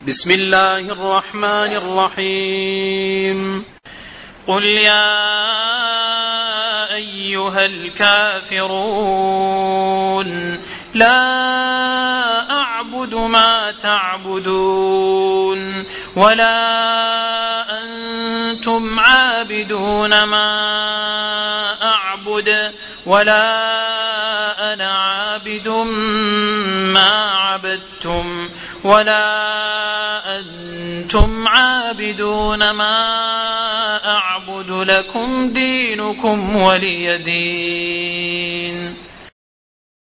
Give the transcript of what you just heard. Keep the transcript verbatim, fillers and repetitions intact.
بسم الله الرحمن الرحيم. قل يا أيها الكافرون لا أعبد ما تعبدون ولا أنتم عابدون ما أعبد ولا أنا عابد ما عبدتم ولا أنتم عابدون ما أعبد لكم دينكم ولي دين.